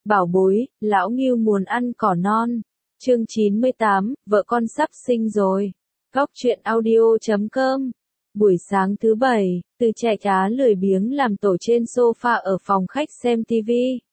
Bảo bối, lão Ngưu muốn ăn cỏ non. Chương 98, vợ con sắp sinh rồi. Góc truyện audio.com. Buổi sáng thứ Bảy, Từ Trẻ Cá lười biếng làm tổ trên sofa ở phòng khách xem TV.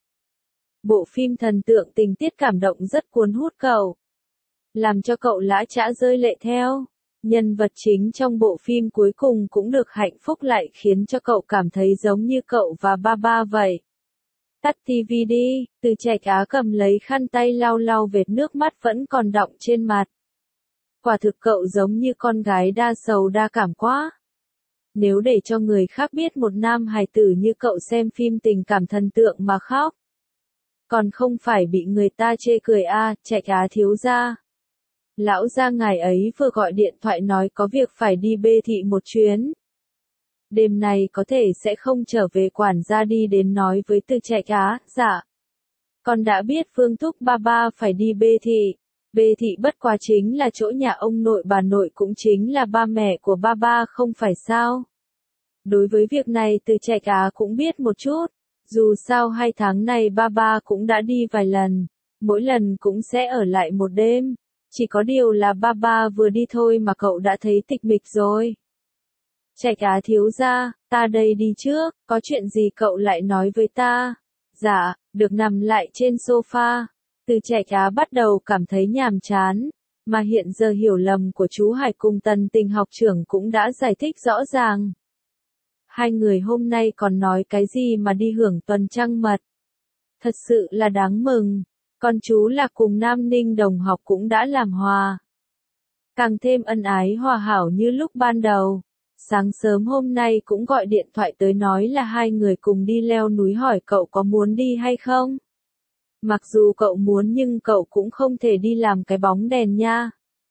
Bộ phim thần tượng tình tiết cảm động rất cuốn hút cậu, làm cho cậu lã chã rơi lệ theo. Nhân vật chính trong bộ phim cuối cùng cũng được hạnh phúc lại khiến cho cậu cảm thấy giống như cậu và ba vậy. Tắt TV đi, Từ Trẻ Cá cầm lấy khăn tay lau lau vệt nước mắt vẫn còn đọng trên mặt. Quả thực cậu giống như con gái đa sầu đa cảm quá. Nếu để cho người khác biết một nam hài tử như cậu xem phim tình cảm thần tượng mà khóc, còn không phải bị người ta chê cười à, Trẻ Cá thiếu gia. Lão gia ngài ấy vừa gọi điện thoại nói có việc phải đi bê thị một chuyến. Đêm này có thể sẽ không trở về, quản gia đi đến nói với Từ Trẻ Cá. Dạ. Con đã biết Phương Thúc ba phải đi bê thị. Bê thị bất quá chính là chỗ nhà ông nội bà nội, cũng chính là ba mẹ của ba không phải sao. Đối với việc này Từ Trẻ Cá cũng biết một chút. Dù sao 2 tháng này ba cũng đã đi vài lần. Mỗi lần cũng sẽ ở lại một đêm. Chỉ có điều là ba vừa đi thôi mà cậu đã thấy tịch mịch rồi. Trẻ Cá thiếu gia, ta đây đi trước, có chuyện gì cậu lại nói với ta? Dạ, được nằm lại trên sofa. Từ Trẻ Cá bắt đầu cảm thấy nhàm chán, mà hiện giờ hiểu lầm của chú Hải cùng Tần Tình học trưởng cũng đã giải thích rõ ràng. Hai người hôm nay còn nói cái gì mà đi hưởng tuần trăng mật. Thật sự là đáng mừng, con chú là cùng Nam Ninh đồng học cũng đã làm hòa. Càng thêm ân ái hòa hảo như lúc ban đầu. Sáng sớm hôm nay cũng gọi điện thoại tới nói là hai người cùng đi leo núi, hỏi cậu có muốn đi hay không. Mặc dù cậu muốn nhưng cậu cũng không thể đi làm cái bóng đèn nha.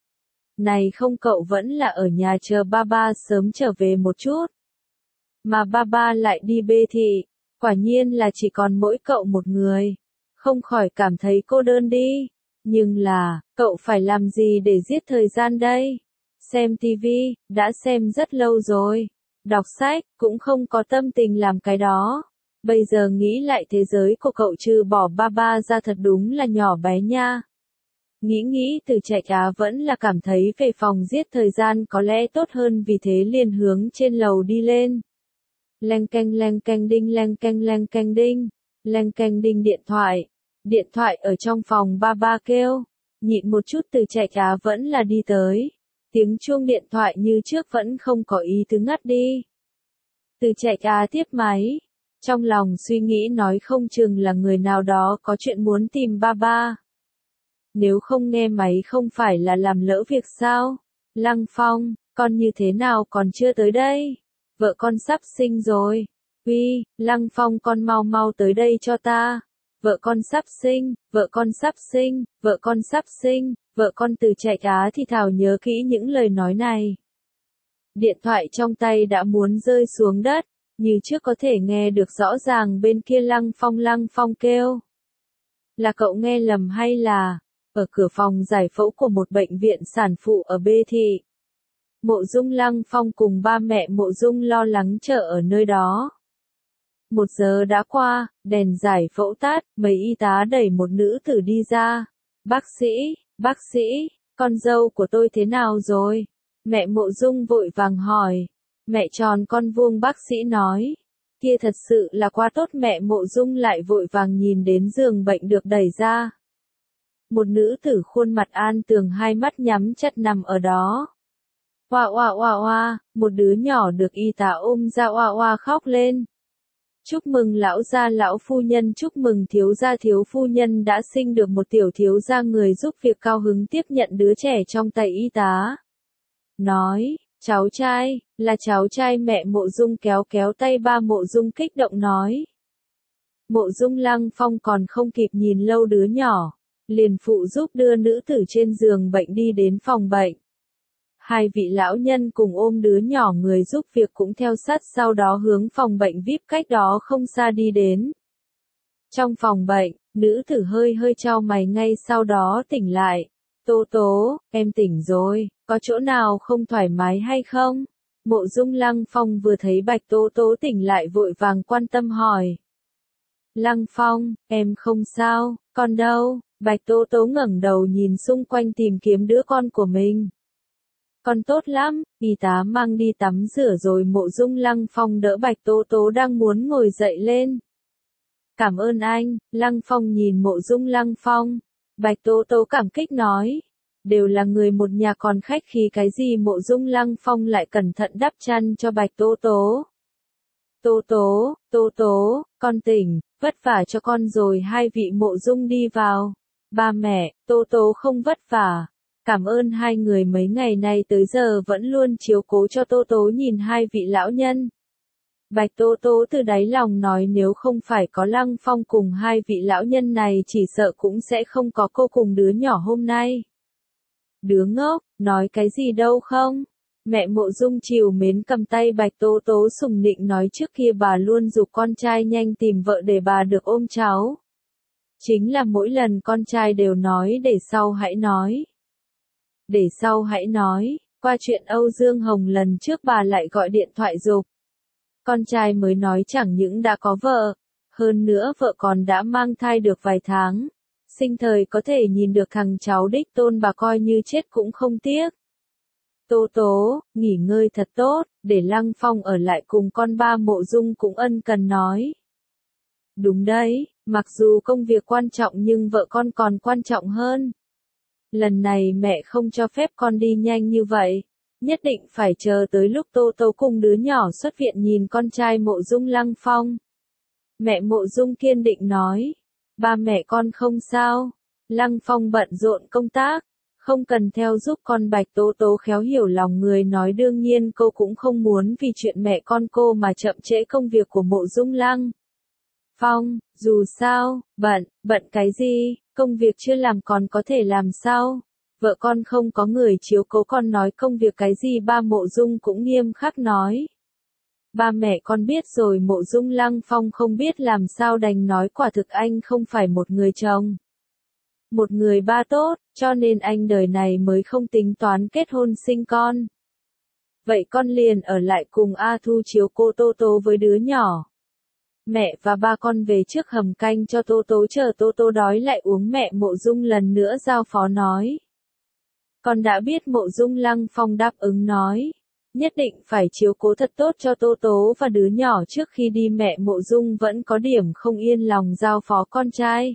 Này không, cậu vẫn là ở nhà chờ ba sớm trở về một chút. Mà ba lại đi bê thị, quả nhiên là chỉ còn mỗi cậu một người. Không khỏi cảm thấy cô đơn đi. Nhưng là, cậu phải làm gì để giết thời gian đây? Xem TV, đã xem rất lâu rồi. Đọc sách, cũng không có tâm tình làm cái đó. Bây giờ nghĩ lại thế giới của cậu trừ bỏ ba ra thật đúng là nhỏ bé nha. Nghĩ Từ Trẻ Cá vẫn là cảm thấy về phòng giết thời gian có lẽ tốt hơn, vì thế liền hướng trên lầu đi lên. Leng keng đinh, leng keng đinh. Leng keng đinh điện thoại. Điện thoại ở trong phòng ba kêu. Nhịn một chút Từ Trẻ Cá vẫn là đi tới. Tiếng chuông điện thoại như trước vẫn không có ý tứ ngắt đi. Từ Trẻ Cá tiếp máy. Trong lòng suy nghĩ nói không chừng là người nào đó có chuyện muốn tìm ba. Nếu không nghe máy không phải là làm lỡ việc sao? Lăng Phong, con như thế nào còn chưa tới đây? Vợ con sắp sinh rồi. Uy, Lăng Phong, con mau tới đây cho ta. Vợ con sắp sinh, vợ con sắp sinh, vợ con sắp sinh, vợ con. Từ Trẻ Cá thì thào nhớ kỹ những lời nói này. Điện thoại trong tay đã muốn rơi xuống đất, như trước có thể nghe được rõ ràng bên kia Lăng Phong kêu. Là cậu nghe lầm hay là, ở cửa phòng giải phẫu của một bệnh viện sản phụ ở bê thị. Mộ Dung Lăng Phong cùng ba mẹ Mộ Dung lo lắng chờ ở nơi đó. 1 giờ đã qua, đèn giải phẫu tắt, mấy y tá đẩy một nữ tử đi ra. Bác sĩ, con dâu của tôi thế nào rồi? Mẹ Mộ Dung vội vàng hỏi. Mẹ tròn con vuông, bác sĩ nói. Kia thật sự là quá tốt. Mẹ Mộ Dung lại vội vàng nhìn đến giường bệnh được đẩy ra. Một nữ tử khuôn mặt an tường, hai mắt nhắm chặt nằm ở đó. Oa, một đứa nhỏ được y tá ôm ra oa khóc lên. Chúc mừng lão gia lão phu nhân, chúc mừng thiếu gia thiếu phu nhân đã sinh được một tiểu thiếu gia. Người giúp việc cao hứng tiếp nhận đứa trẻ trong tay y tá. Nói, cháu trai, là cháu trai. Mẹ Mộ Dung kéo tay ba Mộ Dung kích động nói. Mộ Dung Lăng Phong còn không kịp nhìn lâu đứa nhỏ, liền phụ giúp đưa nữ tử trên giường bệnh đi đến phòng bệnh. Hai vị lão nhân cùng ôm đứa nhỏ, người giúp việc cũng theo sát sau đó hướng phòng bệnh VIP cách đó không xa đi đến. Trong phòng bệnh, nữ tử hơi chau mày, ngay sau đó tỉnh lại. Tố, em tỉnh rồi, có chỗ nào không thoải mái hay không? Mộ Dung Lăng Phong vừa thấy Bạch Tố tỉnh lại vội vàng quan tâm hỏi. Lăng Phong, em không sao, con đâu? Bạch Tố Tố ngẩng đầu nhìn xung quanh tìm kiếm đứa con của mình. Con tốt lắm, y tá mang đi tắm rửa rồi. Mộ Dung Lăng Phong đỡ Bạch Tố Tố đang muốn ngồi dậy lên. Cảm ơn anh. Lăng Phong nhìn Mộ Dung Lăng Phong. Bạch Tố Tố cảm kích nói. Đều là người một nhà còn khách khí cái gì. Mộ Dung Lăng Phong lại cẩn thận đắp chăn cho Bạch Tố Tố. Tố Tố, con tỉnh, vất vả cho con rồi. Hai vị Mộ Dung đi vào. Ba mẹ, Tố Tố không vất vả. Cảm ơn hai người mấy ngày nay tới giờ vẫn luôn chiếu cố cho Tố Tố. Nhìn hai vị lão nhân. Bạch Tố Tố từ đáy lòng nói nếu không phải có Lăng Phong cùng hai vị lão nhân này chỉ sợ cũng sẽ không có cô cùng đứa nhỏ hôm nay. Đứa ngốc, nói cái gì đâu không? Mẹ Mộ Dung trìu mến cầm tay Bạch Tố Tố sủng nịnh nói trước kia bà luôn giục con trai nhanh tìm vợ để bà được ôm cháu. Chính là mỗi lần con trai đều nói để sau hãy nói. Để sau hãy nói, qua chuyện Âu Dương Hồng lần trước bà lại gọi điện thoại giục. Con trai mới nói chẳng những đã có vợ, hơn nữa vợ còn đã mang thai được vài tháng. Sinh thời có thể nhìn được thằng cháu đích tôn bà coi như chết cũng không tiếc. Tố Tố, nghỉ ngơi thật tốt, để Lăng Phong ở lại cùng con. Ba Mộ Dung cũng ân cần nói. Đúng đấy, mặc dù công việc quan trọng nhưng vợ con còn quan trọng hơn. Lần này mẹ không cho phép con đi nhanh như vậy. Nhất định phải chờ tới lúc Tố Tố cùng đứa nhỏ xuất viện. Nhìn con trai Mộ Dung Lăng Phong. Mẹ Mộ Dung kiên định nói. Ba mẹ con không sao. Lăng Phong bận rộn công tác. Không cần theo giúp con. Bạch Tố Tố khéo hiểu lòng người nói đương nhiên cô cũng không muốn vì chuyện mẹ con cô mà chậm trễ công việc của Mộ Dung Lăng Phong. Dù sao, bận cái gì, công việc chưa làm còn có thể làm sao? Vợ con không có người chiếu cố con nói công việc cái gì. Ba Mộ Dung cũng nghiêm khắc nói. Ba mẹ con biết rồi. Mộ Dung Lăng Phong không biết làm sao đành nói quả thực anh không phải một người chồng. Một người ba tốt, cho nên anh đời này mới không tính toán kết hôn sinh con. Vậy con liền ở lại cùng A Thu chiếu cô Tố Tố với đứa nhỏ. Mẹ và ba con về trước hầm canh cho Tố Tố chờ Tố Tố đói lại uống. Mẹ Mộ Dung lần nữa giao phó nói. Con đã biết. Mộ Dung Lăng Phong đáp ứng nói. Nhất định phải chiếu cố thật tốt cho Tố Tố và đứa nhỏ. Trước khi đi mẹ Mộ Dung vẫn có điểm không yên lòng giao phó con trai.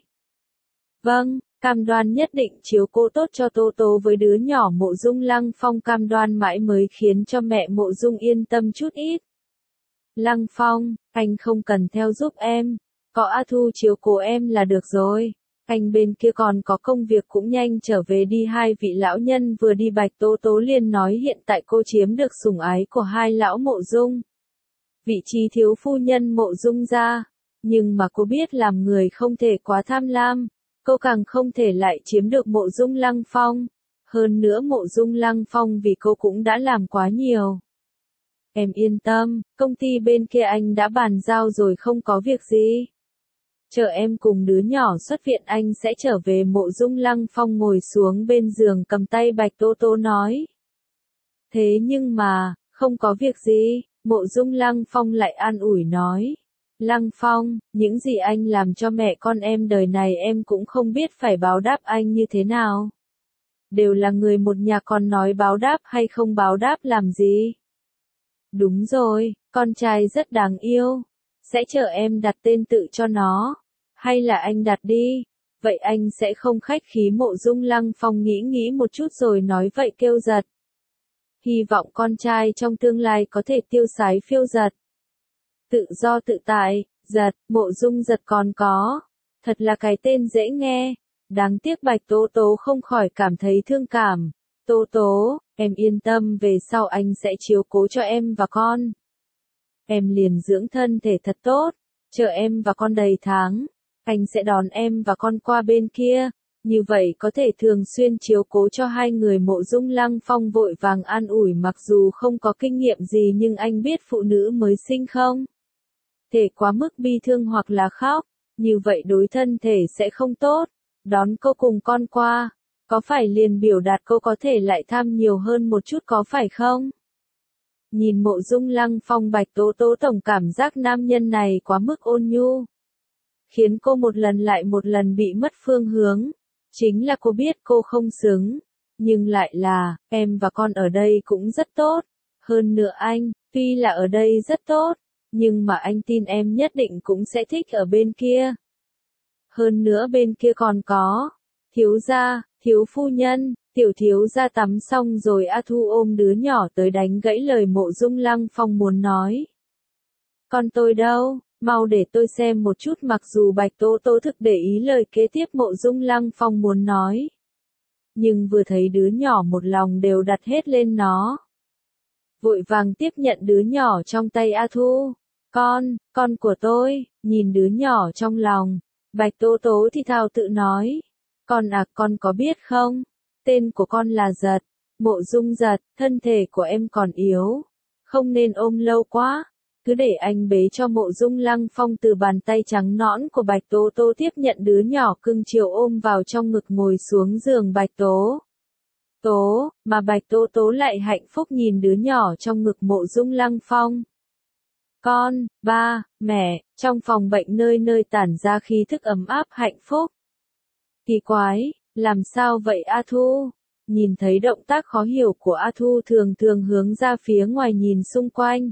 Vâng, cam đoan nhất định chiếu cố tốt cho Tố Tố với đứa nhỏ. Mộ Dung Lăng Phong cam đoan mãi mới khiến cho mẹ Mộ Dung yên tâm chút ít. Lăng Phong, anh không cần theo giúp em. Có A Thu chiếu cố em là được rồi. Anh bên kia còn có công việc cũng nhanh trở về đi. Hai vị lão nhân vừa đi Bạch Tố Tố liền nói hiện tại cô chiếm được sủng ái của hai lão Mộ Dung. Vị trí thiếu phu nhân Mộ Dung gia. Nhưng mà cô biết làm người không thể quá tham lam. Cô càng không thể lại chiếm được Mộ Dung Lăng Phong. Hơn nữa Mộ Dung Lăng Phong vì cô cũng đã làm quá nhiều. Em yên tâm, công ty bên kia anh đã bàn giao rồi không có việc gì. Chờ em cùng đứa nhỏ xuất viện anh sẽ trở về. Mộ Dung Lăng Phong ngồi xuống bên giường cầm tay Bạch Tố Tố nói. Thế nhưng mà, không có việc gì, Mộ Dung Lăng Phong lại an ủi nói. Lăng Phong, những gì anh làm cho mẹ con em đời này em cũng không biết phải báo đáp anh như thế nào. Đều là người một nhà còn nói báo đáp hay không báo đáp làm gì. Đúng rồi, con trai rất đáng yêu. Sẽ chờ em đặt tên tự cho nó. Hay là anh đặt đi. Vậy anh sẽ không khách khí. Mộ Dung Lăng Phong nghĩ một chút rồi nói vậy kêu giật. Hy vọng con trai trong tương lai có thể tiêu sái phiêu giật. Tự do tự tại, giật, Mộ Dung giật còn có. Thật là cái tên dễ nghe. Đáng tiếc Bạch Tố Tố không khỏi cảm thấy thương cảm. Tố Tố, em yên tâm về sau anh sẽ chiếu cố cho em và con. Em liền dưỡng thân thể thật tốt. Chờ em và con đầy tháng. Anh sẽ đón em và con qua bên kia. Như vậy có thể thường xuyên chiếu cố cho hai người. Mộ Dung Lăng Phong vội vàng an ủi mặc dù không có kinh nghiệm gì nhưng anh biết phụ nữ mới sinh không thể quá mức bi thương hoặc là khóc. Như vậy đối thân thể sẽ không tốt. Đón cô cùng con qua. Có phải liền biểu đạt cô có thể lại tham nhiều hơn một chút có phải không? Nhìn Mộ Dung Lăng Phong Bạch Tố Tố tổng cảm giác nam nhân này quá mức ôn nhu. khiến cô một lần lại một lần bị mất phương hướng. Chính là cô biết cô không xứng, nhưng lại là, em và con ở đây cũng rất tốt. Hơn nữa anh, tuy là ở đây rất tốt, nhưng mà anh tin em nhất định cũng sẽ thích ở bên kia. Hơn nữa bên kia còn có, thiếu gia, thiếu phu nhân, tiểu thiếu gia tắm xong rồi A Thu ôm đứa nhỏ tới đánh gãy lời Mộ Dung Lăng Phong muốn nói. Con tôi đâu, mau để tôi xem một chút. Mặc dù Bạch Tố Tố thực để ý lời kế tiếp Mộ Dung Lăng Phong muốn nói, nhưng vừa thấy đứa nhỏ một lòng đều đặt hết lên nó. Vội vàng tiếp nhận đứa nhỏ trong tay A Thu. Con của tôi, nhìn đứa nhỏ trong lòng. Bạch Tố Tố thì thào tự nói. Con có biết không? Tên của con là Giật. Mộ Dung Giật, thân thể của em còn yếu. Không nên ôm lâu quá. Cứ để anh bế cho. Mộ Dung Lăng Phong từ bàn tay trắng nõn của Bạch Tố Tố tiếp nhận đứa nhỏ cưng chiều ôm vào trong ngực ngồi xuống giường Bạch Tố Tố, mà Bạch Tố Tố lại hạnh phúc nhìn đứa nhỏ trong ngực Mộ Dung Lăng Phong. Con, ba, mẹ, trong phòng bệnh nơi nơi tản ra khí thức ấm áp hạnh phúc. Kỳ quái, làm sao vậy A Thu? Nhìn thấy động tác khó hiểu của A Thu thường thường hướng ra phía ngoài nhìn xung quanh.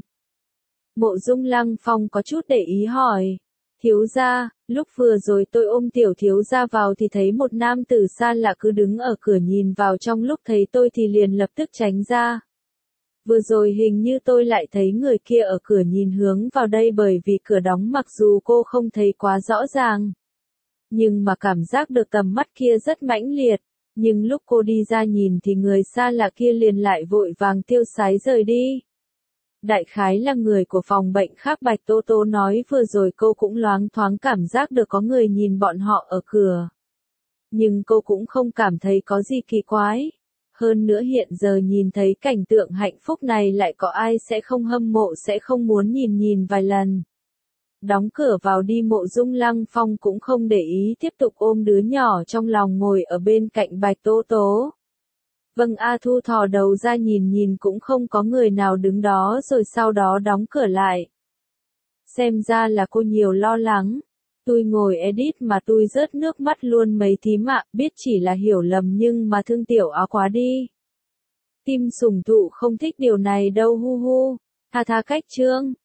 Mộ Dung Lăng Phong có chút để ý hỏi. Thiếu gia, lúc vừa rồi tôi ôm tiểu thiếu gia vào thì thấy một nam tử xa lạ cứ đứng ở cửa nhìn vào, trong lúc thấy tôi thì liền lập tức tránh ra. Vừa rồi hình như tôi lại thấy người kia ở cửa nhìn hướng vào đây, bởi vì cửa đóng mặc dù cô không thấy quá rõ ràng. Nhưng mà cảm giác được tầm mắt kia rất mãnh liệt. Nhưng lúc cô đi ra nhìn thì người xa lạ kia liền lại vội vàng tiêu sái rời đi. Đại khái là người của phòng bệnh khác. Bạch Tố Tố nói vừa rồi cô cũng loáng thoáng cảm giác được có người nhìn bọn họ ở cửa. Nhưng cô cũng không cảm thấy có gì kỳ quái. Hơn nữa hiện giờ nhìn thấy cảnh tượng hạnh phúc này lại có ai sẽ không hâm mộ, sẽ không muốn nhìn vài lần. Đóng cửa vào đi. Mộ Dung Lăng Phong cũng không để ý, tiếp tục ôm đứa nhỏ trong lòng ngồi ở bên cạnh Bạch Tố Tố. Vâng. A Thu thò đầu ra nhìn cũng không có người nào đứng đó, rồi sau đó đóng cửa lại. Xem ra là cô nhiều lo lắng. Tôi ngồi edit mà tôi rớt nước mắt luôn mấy thím ạ, biết chỉ là hiểu lầm nhưng mà thương tiểu áo quá đi. Tim sủng thụ không thích điều này đâu hu hu. Tha cách chương.